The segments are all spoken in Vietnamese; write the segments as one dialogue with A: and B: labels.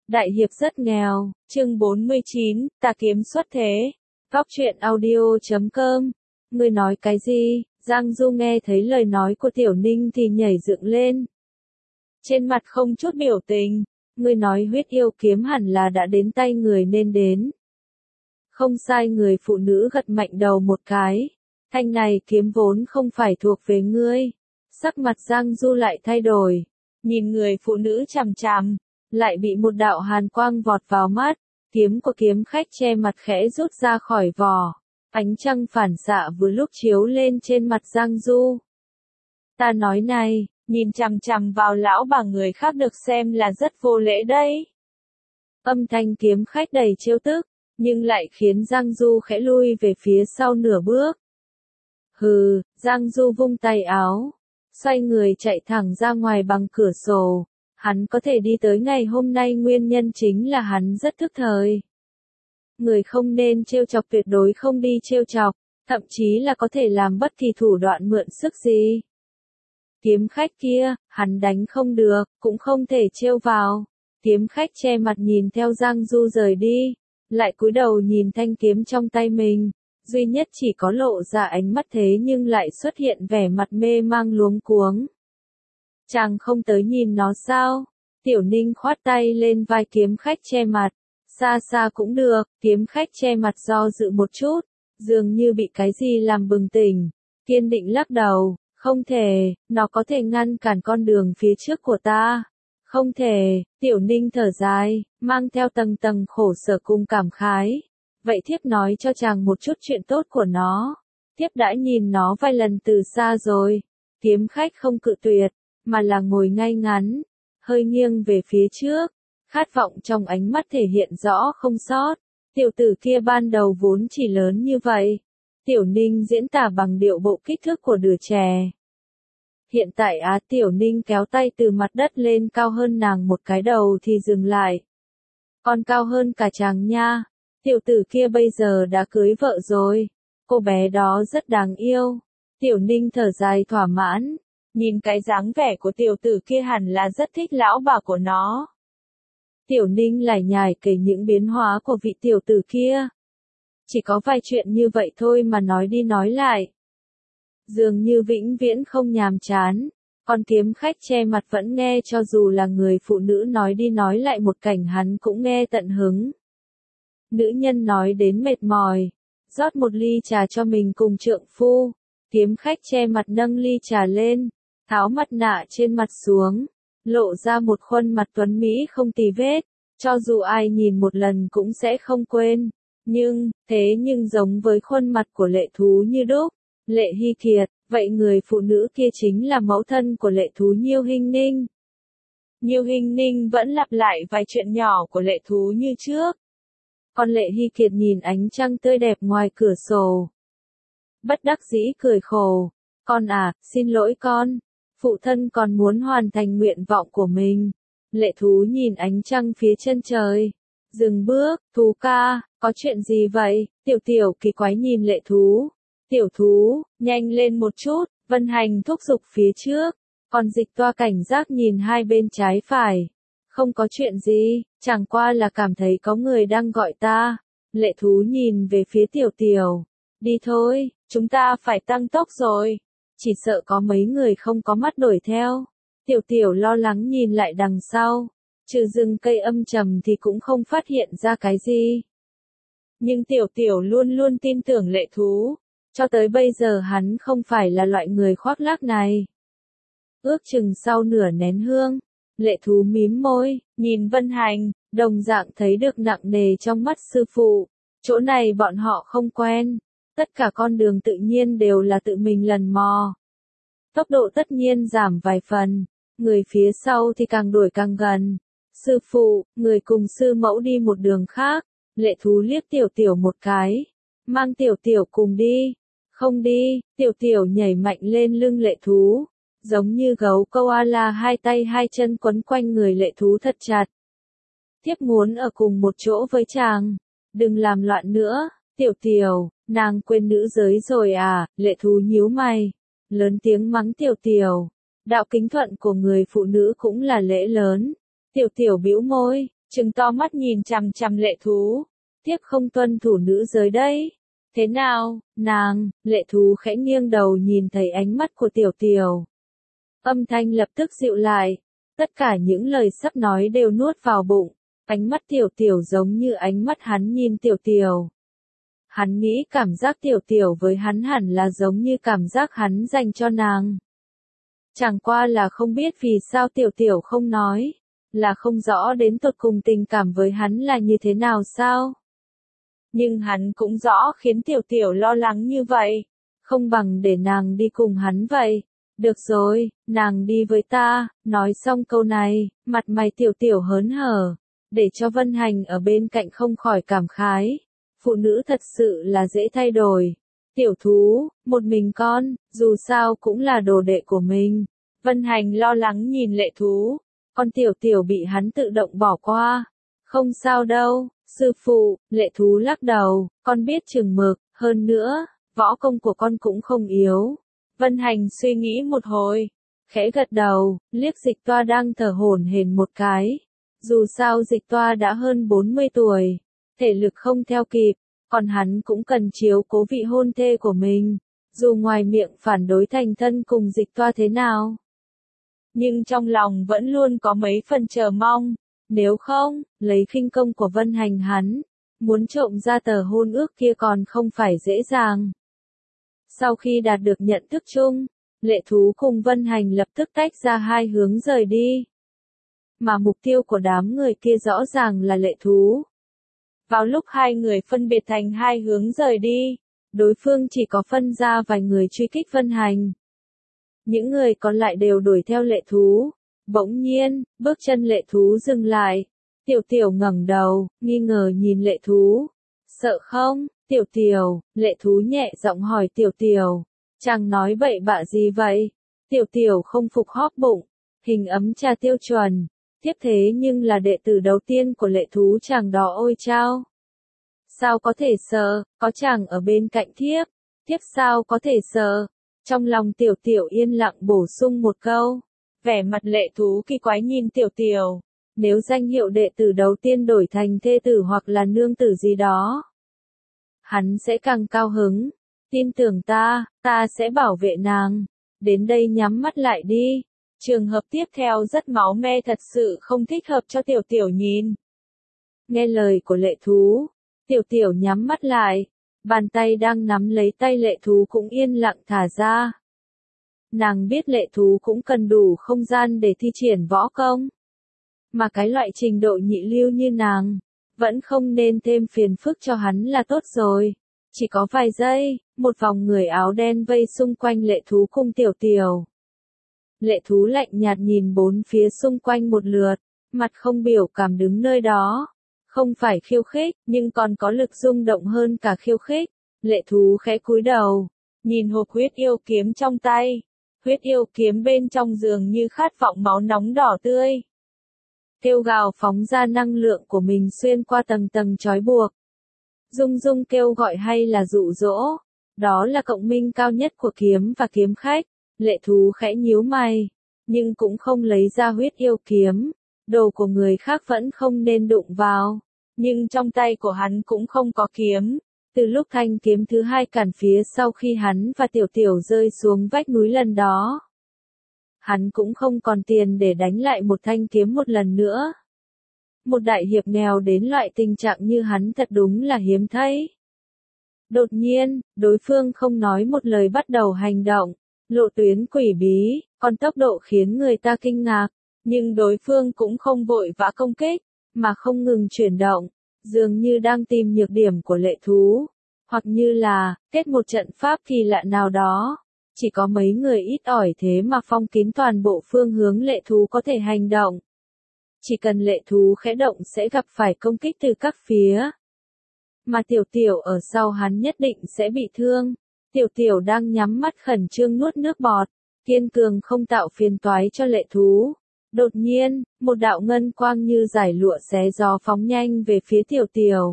A: Đại hiệp rất nghèo, chương 49, tà kiếm xuất thế. Góc truyện audio.com. Ngươi nói cái gì? Giang Du nghe thấy lời nói của Tiểu Ninh thì nhảy dựng lên. Trên mặt không chút biểu tình. Ngươi nói huyết yêu kiếm hẳn là đã đến tay người nên đến. Không sai, người phụ nữ gật mạnh đầu một cái. Thanh này kiếm vốn không phải thuộc về ngươi. Sắc mặt Giang Du lại thay đổi. Nhìn người phụ nữ chằm chằm. Lại bị một đạo hàn quang vọt vào mắt, kiếm của kiếm khách che mặt khẽ rút ra khỏi vỏ. Ánh trăng phản xạ vừa lúc chiếu lên trên mặt Giang Du. Ta nói này, nhìn chằm chằm vào lão bà người khác được xem là rất vô lễ đấy. Âm thanh kiếm khách đầy trêu tức, nhưng lại khiến Giang Du khẽ lui về phía sau nửa bước. Hừ, Giang Du vung tay áo, xoay người chạy thẳng ra ngoài bằng cửa sổ. Hắn có thể đi tới ngày hôm nay nguyên nhân chính là hắn rất thức thời. Người không nên trêu chọc tuyệt đối không đi trêu chọc, thậm chí là có thể làm bất kỳ thủ đoạn mượn sức gì. Kiếm khách kia, hắn đánh không được, cũng không thể trêu vào. Kiếm khách che mặt nhìn theo Giang Du rời đi, lại cúi đầu nhìn thanh kiếm trong tay mình, duy nhất chỉ có lộ ra ánh mắt thế nhưng lại xuất hiện vẻ mặt mê mang luống cuống. Chàng không tới nhìn nó sao? Tiểu Ninh khoát tay lên vai kiếm khách che mặt. Xa xa cũng được, kiếm khách che mặt do dự một chút, dường như bị cái gì làm bừng tỉnh. Kiên định lắc đầu, không thể, nó có thể ngăn cản con đường phía trước của ta. Không thể, Tiểu Ninh thở dài, mang theo tầng tầng khổ sở cùng cảm khái. Vậy thiếp nói cho chàng một chút chuyện tốt của nó. Thiếp đã nhìn nó vài lần từ xa rồi. Kiếm khách không cự tuyệt, mà là ngồi ngay ngắn, hơi nghiêng về phía trước, khát vọng trong ánh mắt thể hiện rõ không sót. Tiểu tử kia ban đầu vốn chỉ lớn như vậy. Tiểu Ninh diễn tả bằng điệu bộ kích thước của đứa trẻ. Hiện tại Tiểu Ninh kéo tay từ mặt đất lên cao hơn nàng một cái đầu thì dừng lại. Còn cao hơn cả chàng nha. Tiểu tử kia bây giờ đã cưới vợ rồi. Cô bé đó rất đáng yêu. Tiểu Ninh thở dài thỏa mãn. Nhìn cái dáng vẻ của tiểu tử kia hẳn là rất thích lão bà của nó. Tiểu Ninh lải nhải kể những biến hóa của vị tiểu tử kia. Chỉ có vài chuyện như vậy thôi mà nói đi nói lại. Dường như vĩnh viễn không nhàm chán. Còn kiếm khách che mặt vẫn nghe cho dù là người phụ nữ nói đi nói lại một cảnh hắn cũng nghe tận hứng. Nữ nhân nói đến mệt mỏi. Rót một ly trà cho mình cùng trượng phu. Kiếm khách che mặt nâng ly trà lên. Tháo mặt nạ trên mặt xuống, lộ ra một khuôn mặt tuấn mỹ không tì vết, cho dù ai nhìn một lần cũng sẽ không quên. Thế nhưng giống với khuôn mặt của Lệ Thú như đúc, Lệ Hy Kiệt, vậy người phụ nữ kia chính là mẫu thân của Lệ Thú Nhiêu Hinh Ninh. Nhiêu Hinh Ninh vẫn lặp lại vài chuyện nhỏ của Lệ Thú như trước. Còn Lệ Hy Kiệt nhìn ánh trăng tươi đẹp ngoài cửa sổ. Bất đắc dĩ cười khổ, con xin lỗi con. Phụ thân còn muốn hoàn thành nguyện vọng của mình. Lệ Thú nhìn ánh trăng phía chân trời. Dừng bước, Thú ca, có chuyện gì vậy? Tiểu kỳ quái nhìn Lệ Thú. Tiểu Thú, nhanh lên một chút, Vân Hành thúc giục phía trước. Còn Dịch Toa cảnh giác nhìn hai bên trái phải. Không có chuyện gì, chẳng qua là cảm thấy có người đang gọi ta. Lệ Thú nhìn về phía Tiểu. Đi thôi, chúng ta phải tăng tốc rồi. Chỉ sợ có mấy người không có mắt đuổi theo. Tiểu lo lắng nhìn lại đằng sau. Trừ rừng cây âm trầm thì cũng không phát hiện ra cái gì. Nhưng Tiểu luôn luôn tin tưởng Lệ Thú. Cho tới bây giờ hắn không phải là loại người khoác lác này. Ước chừng sau nửa nén hương, Lệ Thú mím môi, nhìn Vân Hành, đồng dạng thấy được nặng nề trong mắt sư phụ. Chỗ này bọn họ không quen. Tất cả con đường tự nhiên đều là tự mình lần mò. Tốc độ tất nhiên giảm vài phần, người phía sau thì càng đuổi càng gần. Sư phụ, người cùng sư mẫu đi một đường khác. Lệ Thú liếc Tiểu một cái. Mang Tiểu cùng đi. Không đi, Tiểu nhảy mạnh lên lưng Lệ Thú. Giống như gấu koala hai tay hai chân quấn quanh người Lệ Thú thật chặt. Thiếp muốn ở cùng một chỗ với chàng. Đừng làm loạn nữa, Tiểu. Nàng quên nữ giới rồi Lệ Thú nhíu mày, lớn tiếng mắng Tiểu. Đạo kính thuận của người phụ nữ cũng là lễ lớn. Tiểu bĩu môi, trừng to mắt nhìn chằm chằm lệ thú. Tiếp không tuân thủ nữ giới đấy. Thế nào, nàng, lệ thú khẽ nghiêng đầu nhìn thấy ánh mắt của tiểu tiểu. Âm thanh lập tức dịu lại. Tất cả những lời sắp nói đều nuốt vào bụng. Ánh mắt tiểu tiểu giống như ánh mắt hắn nhìn tiểu tiểu. Hắn nghĩ cảm giác tiểu tiểu với hắn hẳn là giống như cảm giác hắn dành cho nàng. Chẳng qua là không biết vì sao tiểu tiểu không nói. Là không rõ đến tột cùng tình cảm với hắn là như thế nào sao? Nhưng hắn cũng rõ khiến tiểu tiểu lo lắng như vậy. Không bằng để nàng đi cùng hắn vậy. Được rồi, nàng đi với ta. Nói xong câu này, mặt mày tiểu tiểu hớn hở. Để cho Vân Hành ở bên cạnh không khỏi cảm khái. Phụ nữ thật sự là dễ thay đổi. Tiểu thú, một mình con, dù sao cũng là đồ đệ của mình. Vân Hành lo lắng nhìn lệ thú. Con tiểu tiểu bị hắn tự động bỏ qua. Không sao đâu, sư phụ, lệ thú lắc đầu, con biết chừng mực, hơn nữa, võ công của con cũng không yếu. Vân Hành suy nghĩ một hồi, khẽ gật đầu, liếc Dịch Toa đang thở hổn hển một cái. Dù sao Dịch Toa đã hơn 40 tuổi, thể lực không theo kịp, còn hắn cũng cần chiếu cố vị hôn thê của mình. Dù ngoài miệng phản đối thành thân cùng Dịch Toa thế nào, nhưng trong lòng vẫn luôn có mấy phần chờ mong. Nếu không, lấy khinh công của Vân Hành hắn, muốn trộm ra tờ hôn ước kia còn không phải dễ dàng. Sau khi đạt được nhận thức chung, lệ thú cùng Vân Hành lập tức tách ra hai hướng rời đi. Mà mục tiêu của đám người kia rõ ràng là lệ thú. Vào lúc hai người phân biệt thành hai hướng rời đi, đối phương chỉ có phân ra vài người truy kích Vân Hành. Những người còn lại đều đuổi theo lệ thú. Bỗng nhiên, bước chân lệ thú dừng lại. Tiểu tiểu ngẩng đầu, nghi ngờ nhìn lệ thú. Sợ không, tiểu tiểu, lệ thú nhẹ giọng hỏi tiểu tiểu. Chàng nói bậy bạ gì vậy? Tiểu tiểu không phục hóp bụng. Hình ấm trà tiêu chuẩn. Tiếp thế nhưng là đệ tử đầu tiên của lệ thú chàng đó ôi chao. Sao có thể sợ, có chàng ở bên cạnh thiếp. Thiếp sao có thể sợ? Trong lòng tiểu tiểu yên lặng bổ sung một câu. Vẻ mặt lệ thú kỳ quái nhìn tiểu tiểu. Nếu danh hiệu đệ tử đầu tiên đổi thành thê tử hoặc là nương tử gì đó, hắn sẽ càng cao hứng. Tin tưởng ta sẽ bảo vệ nàng. Đến đây nhắm mắt lại đi. Trường hợp tiếp theo rất máu me thật sự không thích hợp cho tiểu tiểu nhìn. Nghe lời của lệ thú, tiểu tiểu nhắm mắt lại. Bàn tay đang nắm lấy tay lệ thú cũng yên lặng thả ra. Nàng biết lệ thú cũng cần đủ không gian để thi triển võ công. Mà cái loại trình độ nhị lưu như nàng, vẫn không nên thêm phiền phức cho hắn là tốt rồi. Chỉ có vài giây, một vòng người áo đen vây xung quanh lệ thú cùng tiểu tiểu. Lệ thú lạnh nhạt nhìn bốn phía xung quanh một lượt, mặt không biểu cảm đứng nơi đó. Không phải khiêu khích, nhưng còn có lực rung động hơn cả khiêu khích. Lệ thú khẽ cúi đầu, nhìn hộp huyết yêu kiếm trong tay. Huyết yêu kiếm bên trong dường như khát vọng máu nóng đỏ tươi. Kêu gào phóng ra năng lượng của mình xuyên qua tầng tầng trói buộc. Rung rung kêu gọi hay là dụ dỗ. Đó là cộng minh cao nhất của kiếm và kiếm khách. Lệ thú khẽ nhíu mày, nhưng cũng không lấy ra huyết yêu kiếm. Đồ của người khác vẫn không nên đụng vào. Nhưng trong tay của hắn cũng không có kiếm. Từ lúc thanh kiếm thứ hai cản phía sau khi hắn và tiểu tiểu rơi xuống vách núi lần đó, hắn cũng không còn tiền để đánh lại một thanh kiếm một lần nữa. Một đại hiệp nghèo đến loại tình trạng như hắn thật đúng là hiếm thấy. Đột nhiên, đối phương không nói một lời bắt đầu hành động, lộ tuyến quỷ bí, còn tốc độ khiến người ta kinh ngạc, nhưng đối phương cũng không vội vã công kích, mà không ngừng chuyển động, dường như đang tìm nhược điểm của lệ thú, hoặc như là kết một trận pháp kỳ lạ nào đó. Chỉ có mấy người ít ỏi thế mà phong kín toàn bộ phương hướng lệ thú có thể hành động. Chỉ cần lệ thú khẽ động sẽ gặp phải công kích từ các phía. Mà tiểu tiểu ở sau hắn nhất định sẽ bị thương. Tiểu tiểu đang nhắm mắt khẩn trương nuốt nước bọt, kiên cường không tạo phiền toái cho lệ thú. Đột nhiên, một đạo ngân quang như giải lụa xé gió phóng nhanh về phía tiểu tiểu.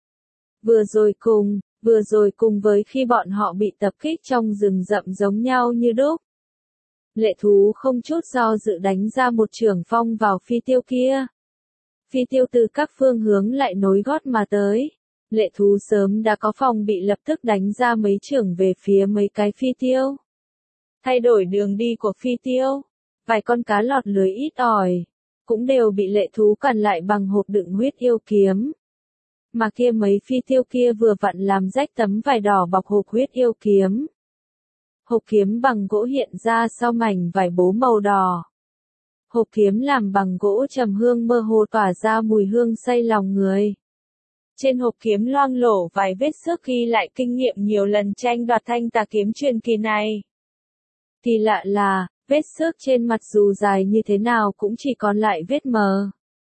A: Vừa rồi cùng với khi bọn họ bị tập kích trong rừng rậm giống nhau như đúc. Lệ thú không chút do dự đánh ra một chưởng phong vào phi tiêu kia. Phi tiêu từ các phương hướng lại nối gót mà tới. Lệ thú sớm đã có phòng bị lập tức đánh ra mấy chưởng về phía mấy cái phi tiêu. Thay đổi đường đi của phi tiêu. Vài con cá lọt lưới ít ỏi. Cũng đều bị lệ thú cản lại bằng hộp đựng huyết yêu kiếm. Mà kia mấy phi tiêu kia vừa vặn làm rách tấm vải đỏ bọc hộp huyết yêu kiếm. Hộp kiếm bằng gỗ hiện ra sau mảnh vải bố màu đỏ. Hộp kiếm làm bằng gỗ trầm hương mơ hồ tỏa ra mùi hương say lòng người. Trên hộp kiếm loang lổ vài vết xước ghi lại kinh nghiệm nhiều lần tranh đoạt thanh tà kiếm truyền kỳ này. Kỳ lạ là, vết xước trên mặt dù dài như thế nào cũng chỉ còn lại vết mờ.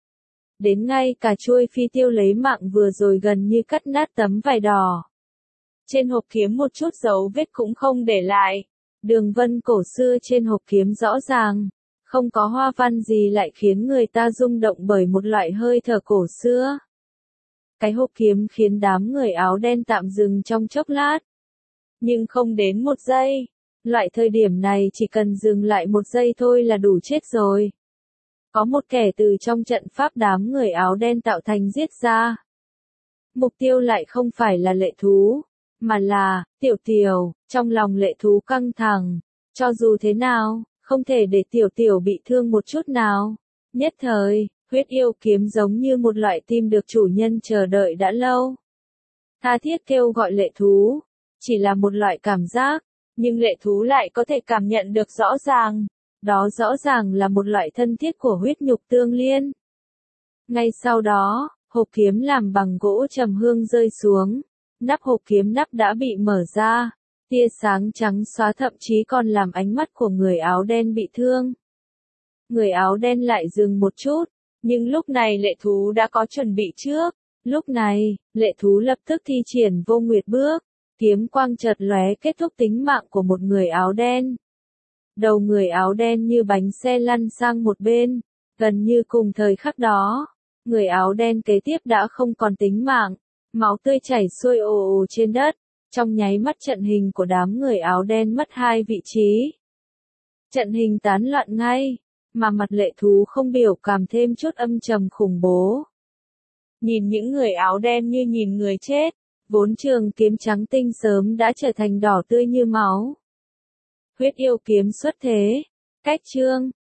A: Đến ngay cả chuôi phi tiêu lấy mạng vừa rồi gần như cắt nát tấm vải đỏ. Trên hộp kiếm một chút dấu vết cũng không để lại. Đường vân cổ xưa trên hộp kiếm rõ ràng. Không có hoa văn gì lại khiến người ta rung động bởi một loại hơi thở cổ xưa. Cái hộp kiếm khiến đám người áo đen tạm dừng trong chốc lát. Nhưng không đến một giây. Loại thời điểm này chỉ cần dừng lại một giây thôi là đủ chết rồi. Có một kẻ từ trong trận pháp đám người áo đen tạo thành giết ra. Mục tiêu lại không phải là lệ thú, mà là Tiểu Tiểu. Trong lòng lệ thú căng thẳng. Cho dù thế nào, không thể để Tiểu Tiểu bị thương một chút nào. Nhất thời, huyết yêu kiếm giống như một loại tim được chủ nhân chờ đợi đã lâu. Tha thiết kêu gọi lệ thú. Chỉ là một loại cảm giác, nhưng lệ thú lại có thể cảm nhận được rõ ràng. Đó rõ ràng là một loại thân thiết của huyết nhục tương liên. Ngay sau đó, hộp kiếm làm bằng gỗ trầm hương rơi xuống. Nắp hộp kiếm nắp đã bị mở ra. Tia sáng trắng xóa thậm chí còn làm ánh mắt của người áo đen bị thương. Người áo đen lại dừng một chút. Nhưng lúc này lệ thú đã có chuẩn bị trước. Lúc này, lệ thú lập tức thi triển vô nguyệt bước. Kiếm quang chợt lóe kết thúc tính mạng của một người áo đen. Đầu người áo đen như bánh xe lăn sang một bên. Gần như cùng thời khắc đó, người áo đen kế tiếp đã không còn tính mạng. Máu tươi chảy xuôi ồ ồ trên đất. Trong nháy mắt trận hình của đám người áo đen mất hai vị trí. Trận hình tán loạn ngay, mà mặt lệ thú không biểu cảm thêm chút âm trầm khủng bố. Nhìn những người áo đen như nhìn người chết, vốn trường kiếm trắng tinh sớm đã trở thành đỏ tươi như máu. Huyết yêu kiếm xuất thế, cách chương.